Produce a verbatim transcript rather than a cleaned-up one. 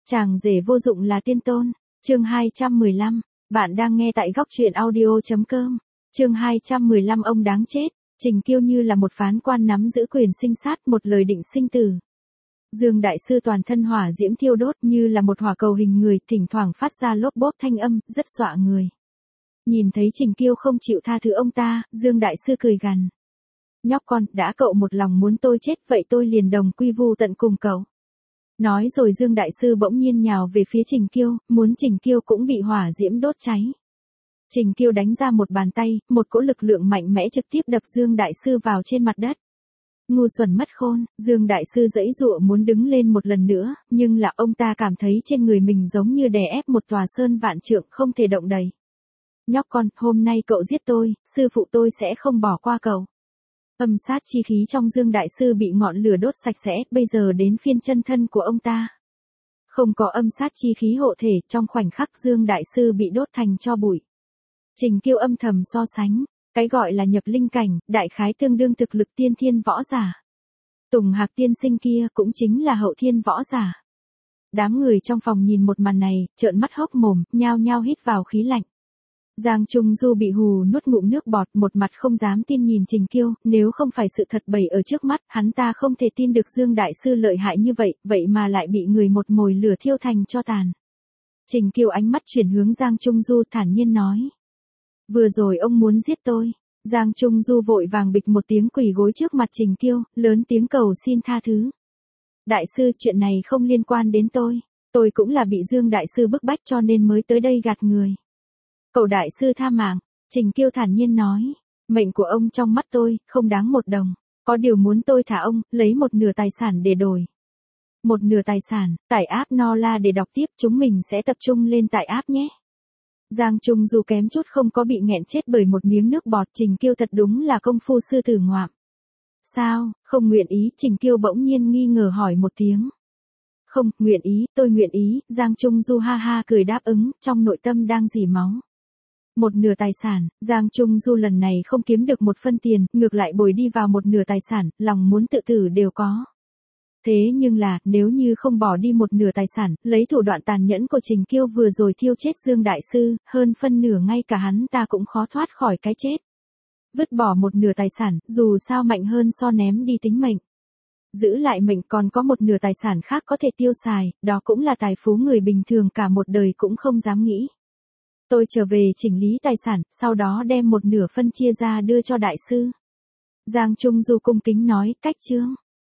Chàng rể vô dụng là tiên tôn. Chương hai trăm mười lăm. Bạn đang nghe tại góc truyện audio chấm com. Chương hai trăm mười lăm ông đáng chết. Trình Kiêu như là một phán quan nắm giữ quyền sinh sát, một lời định sinh tử. Dương đại sư toàn thân hỏa diễm thiêu đốt như là một hỏa cầu hình người, thỉnh thoảng phát ra lốp bốp thanh âm, rất dọa người. Nhìn thấy Trình Kiêu không chịu tha thứ ông ta, Dương đại sư cười gằn. Nhóc con, đã cậu một lòng muốn tôi chết, vậy tôi liền đồng quy vu tận cùng cậu. Nói rồi Dương đại sư bỗng nhiên nhào về phía Trình Kiêu, muốn Trình Kiêu cũng bị hỏa diễm đốt cháy. Trình Kiêu đánh ra một bàn tay, một cỗ lực lượng mạnh mẽ trực tiếp đập Dương đại sư vào trên mặt đất. Ngu xuẩn mất khôn, Dương đại sư giãy giụa muốn đứng lên một lần nữa, nhưng là ông ta cảm thấy trên người mình giống như đè ép một tòa sơn vạn trượng không thể động đậy. Nhóc con, hôm nay cậu giết tôi, sư phụ tôi sẽ không bỏ qua cậu. Âm sát chi khí trong Dương đại sư bị ngọn lửa đốt sạch sẽ, bây giờ đến phiên chân thân của ông ta. Không có âm sát chi khí hộ thể, trong khoảnh khắc Dương đại sư bị đốt thành tro bụi. Trình Kiêu âm thầm so sánh, cái gọi là nhập linh cảnh, đại khái tương đương thực lực tiên thiên võ giả. Tùng Hạc tiên sinh kia cũng chính là hậu thiên võ giả. Đám người trong phòng nhìn một màn này, trợn mắt hốc mồm, nhao nhao hít vào khí lạnh. Giang Trung Du bị hù nuốt ngụm nước bọt, một mặt không dám tin nhìn Trình Kiêu, nếu không phải sự thật bày ở trước mắt, hắn ta không thể tin được Dương đại sư lợi hại như vậy, vậy mà lại bị người một mồi lửa thiêu thành tro tàn. Trình Kiêu ánh mắt chuyển hướng Giang Trung Du thản nhiên nói. Vừa rồi ông muốn giết tôi. Giang Trung Du vội vàng bịch một tiếng quỳ gối trước mặt Trình Kiêu, lớn tiếng cầu xin tha thứ. Đại sư, chuyện này không liên quan đến tôi. Tôi cũng là bị Dương đại sư bức bách cho nên mới tới đây gạt người. Cầu đại sư tha mạng, Trình Kiêu thản nhiên nói. Mệnh của ông trong mắt tôi, không đáng một đồng. Có điều muốn tôi thả ông, lấy một nửa tài sản để đổi. Một nửa tài sản, tải app Nola để đọc tiếp, chúng mình sẽ tập trung lên tải app nhé. Giang Trung Du kém chút không có bị nghẹn chết bởi một miếng nước bọt. Trình Kiêu thật đúng là công phu sư tử ngoạm. Sao, không nguyện ý? Trình Kiêu bỗng nhiên nghi ngờ hỏi một tiếng. Không, nguyện ý, tôi nguyện ý. Giang Trung Du ha ha cười đáp ứng, trong nội tâm đang rỉ máu. Một nửa tài sản, Giang Trung Du lần này không kiếm được một phân tiền, ngược lại bồi đi vào một nửa tài sản, lòng muốn tự tử đều có. Thế nhưng là, nếu như không bỏ đi một nửa tài sản, lấy thủ đoạn tàn nhẫn của Trình Kiêu vừa rồi thiêu chết Dương đại sư, hơn phân nửa ngay cả hắn ta cũng khó thoát khỏi cái chết. Vứt bỏ một nửa tài sản, dù sao mạnh hơn so ném đi tính mệnh. Giữ lại mệnh còn có một nửa tài sản khác có thể tiêu xài, đó cũng là tài phú người bình thường cả một đời cũng không dám nghĩ. Tôi trở về chỉnh lý tài sản, sau đó đem một nửa phân chia ra đưa cho đại sư. Giang Trung Du cung kính nói, cách chương.